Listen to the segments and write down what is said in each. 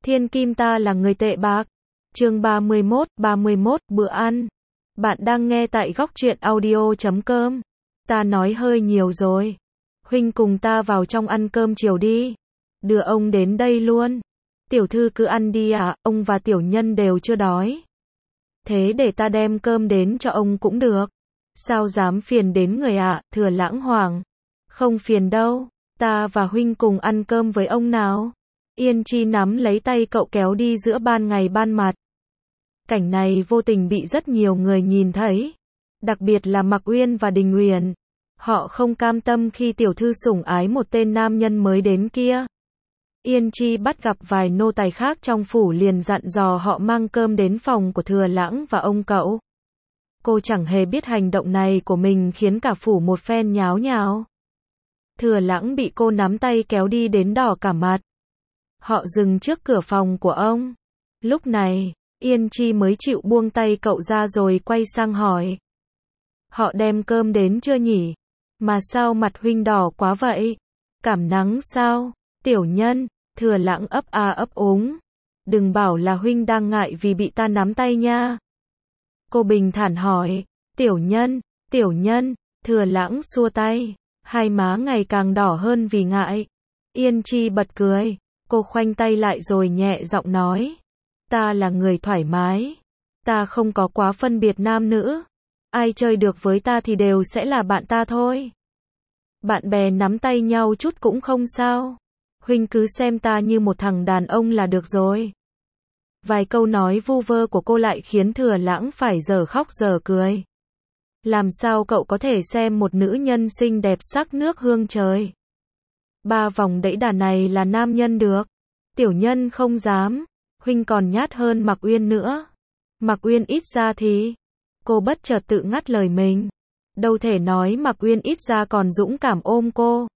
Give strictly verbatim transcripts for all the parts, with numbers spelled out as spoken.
Thiên kim ta là người tệ bạc. Chương ba mươi mốt, ba mươi mốt, bữa ăn. Bạn đang nghe tại góc truyện audio chấm com. Ta nói hơi nhiều rồi. Huynh cùng ta vào trong ăn cơm chiều đi. Đưa ông đến đây luôn. Tiểu thư cứ ăn đi ạ, à, ông và tiểu nhân đều chưa đói. Thế để ta đem cơm đến cho ông cũng được. Sao dám phiền đến người ạ, à, Thừa Lãng Hoàng. Không phiền đâu, ta và huynh cùng ăn cơm với ông nào. Yên Chi nắm lấy tay cậu kéo đi giữa ban ngày ban mặt. Cảnh này vô tình bị rất nhiều người nhìn thấy. Đặc biệt là Mạc Uyên và Đình Uyển. Họ không cam tâm khi tiểu thư sủng ái một tên nam nhân mới đến kia. Yên Chi bắt gặp vài nô tài khác trong phủ liền dặn dò họ mang cơm đến phòng của Thừa Lãng và ông cậu. Cô chẳng hề biết hành động này của mình khiến cả phủ một phen nháo nhào. Thừa Lãng bị cô nắm tay kéo đi đến đỏ cả mặt. Họ dừng trước cửa phòng của ông. Lúc này, Yên Chi mới chịu buông tay cậu ra rồi quay sang hỏi. Họ đem cơm đến chưa nhỉ? Mà sao mặt huynh đỏ quá vậy? Cảm nắng sao? Tiểu nhân, Thừa Lãng ấp a ấp úng. Đừng bảo là huynh đang ngại vì bị ta nắm tay nha. Cô bình thản hỏi. Tiểu nhân, tiểu nhân, Thừa Lãng xua tay. Hai má ngày càng đỏ hơn vì ngại. Yên Chi bật cười. Cô khoanh tay lại rồi nhẹ giọng nói. Ta là người thoải mái. Ta không có quá phân biệt nam nữ. Ai chơi được với ta thì đều sẽ là bạn ta thôi. Bạn bè nắm tay nhau chút cũng không sao. Huynh cứ xem ta như một thằng đàn ông là được rồi. Vài câu nói vu vơ của cô lại khiến Thừa Lãng phải dở khóc dở cười. Làm sao cậu có thể xem một nữ nhân xinh đẹp sắc nước hương trời? Ba vòng đẫy đà này là nam nhân được. Tiểu nhân không dám. Huynh còn nhát hơn Mạc Uyên nữa. Mạc Uyên ít ra thì... Cô bất chợt tự ngắt lời mình. Đâu thể nói Mạc Uyên ít ra còn dũng cảm ôm cô.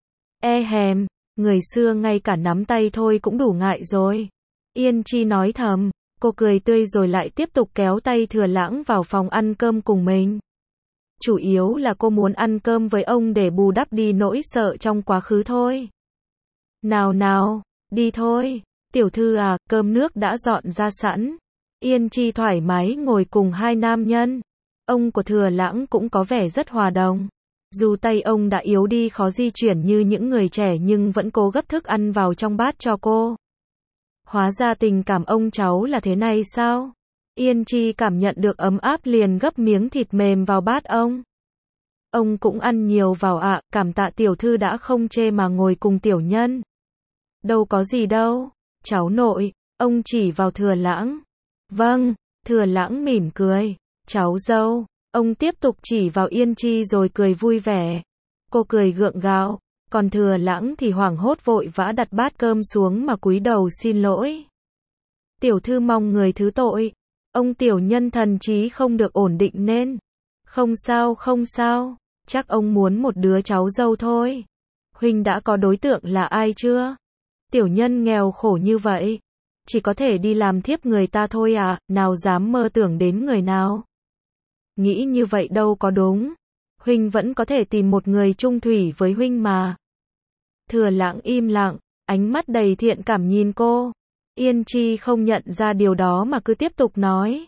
E hèm, người xưa ngay cả nắm tay thôi cũng đủ ngại rồi. Yên Chi nói thầm. Cô cười tươi rồi lại tiếp tục kéo tay Thừa Lãng vào phòng ăn cơm cùng mình. Chủ yếu là cô muốn ăn cơm với ông để bù đắp đi nỗi sợ trong quá khứ thôi. Nào nào, đi thôi. Tiểu thư à, cơm nước đã dọn ra sẵn. Yên Chi thoải mái ngồi cùng hai nam nhân. Ông của Thừa Lãng cũng có vẻ rất hòa đồng. Dù tay ông đã yếu đi khó di chuyển như những người trẻ nhưng vẫn cố gấp thức ăn vào trong bát cho cô. Hóa ra tình cảm ông cháu là thế này sao? Yên Chi cảm nhận được ấm áp liền gấp miếng thịt mềm vào bát ông. Ông cũng ăn nhiều vào ạ, à, cảm tạ tiểu thư đã không chê mà ngồi cùng tiểu nhân. Đâu có gì đâu, cháu nội, ông chỉ vào Thừa Lãng. Vâng, Thừa Lãng mỉm cười. Cháu dâu, ông tiếp tục chỉ vào Yên Chi rồi cười vui vẻ. Cô cười gượng gạo, còn Thừa Lãng thì hoảng hốt vội vã đặt bát cơm xuống mà cúi đầu xin lỗi. Tiểu thư mong người thứ tội. Ông tiểu nhân thần trí không được ổn định nên. Không sao không sao, chắc ông muốn một đứa cháu dâu thôi. Huynh đã có đối tượng là ai chưa? Tiểu nhân nghèo khổ như vậy. Chỉ có thể đi làm thiếp người ta thôi à, nào dám mơ tưởng đến người nào. Nghĩ như vậy đâu có đúng. Huynh vẫn có thể tìm một người chung thủy với huynh mà. Thừa Lãng im lặng, ánh mắt đầy thiện cảm nhìn cô. Yên Chi không nhận ra điều đó mà cứ tiếp tục nói.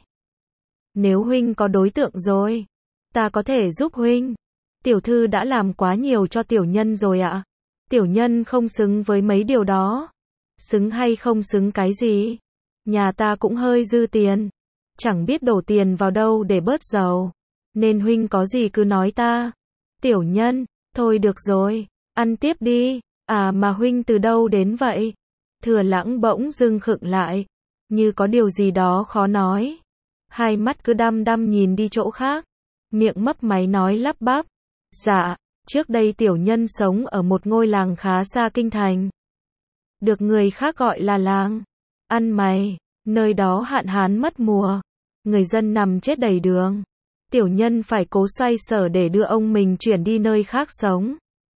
Nếu huynh có đối tượng rồi, ta có thể giúp huynh. Tiểu thư đã làm quá nhiều cho tiểu nhân rồi ạ. Tiểu nhân không xứng với mấy điều đó. Xứng hay không xứng cái gì? Nhà ta cũng hơi dư tiền. Chẳng biết đổ tiền vào đâu để bớt giàu. Nên huynh có gì cứ nói ta. Tiểu nhân, thôi được rồi, ăn tiếp đi. À mà huynh từ đâu đến vậy? Thừa Lãng bỗng dưng khựng lại. Như có điều gì đó khó nói. Hai mắt cứ đăm đăm nhìn đi chỗ khác. Miệng mấp máy nói lắp bắp. Dạ, trước đây tiểu nhân sống ở một ngôi làng khá xa kinh thành. Được người khác gọi là làng ăn mày. Nơi đó hạn hán mất mùa. Người dân nằm chết đầy đường. Tiểu nhân phải cố xoay sở để đưa ông mình chuyển đi nơi khác sống.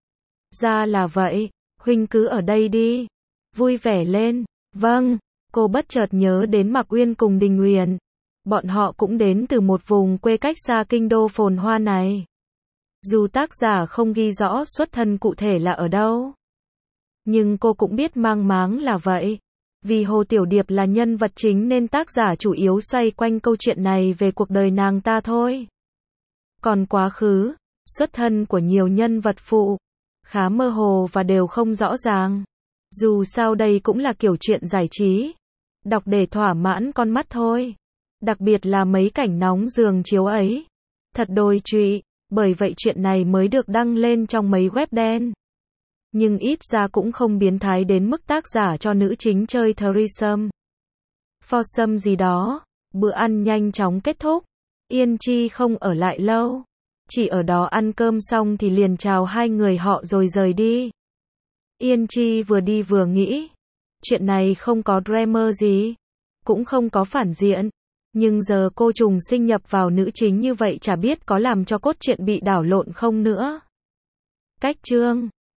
Ra là vậy, huynh cứ ở đây đi. Vui vẻ lên. Vâng, cô bất chợt nhớ đến Mạc Uyên cùng Đình Uyển. Bọn họ cũng đến từ một vùng quê cách xa kinh đô phồn hoa này. Dù tác giả không ghi rõ xuất thân cụ thể là ở đâu. Nhưng cô cũng biết mang máng là vậy. Vì Hồ Tiểu Điệp là nhân vật chính nên tác giả chủ yếu xoay quanh câu chuyện này về cuộc đời nàng ta thôi. Còn quá khứ, xuất thân của nhiều nhân vật phụ, khá mơ hồ và đều không rõ ràng. Dù sao đây cũng là kiểu chuyện giải trí, đọc để thỏa mãn con mắt thôi. Đặc biệt là mấy cảnh nóng giường chiếu ấy. Thật đồi trụy, bởi vậy chuyện này mới được đăng lên trong mấy web đen. Nhưng ít ra cũng không biến thái đến mức tác giả cho nữ chính chơi threesome, foursome gì đó. Bữa ăn nhanh chóng kết thúc. Yên Chi không ở lại lâu. Chỉ ở đó ăn cơm xong thì liền chào hai người họ rồi rời đi. Yên Chi vừa đi vừa nghĩ. Chuyện này không có drama gì. Cũng không có phản diện. Nhưng giờ cô trùng sinh nhập vào nữ chính như vậy chả biết có làm cho cốt truyện bị đảo lộn không nữa. Cách chương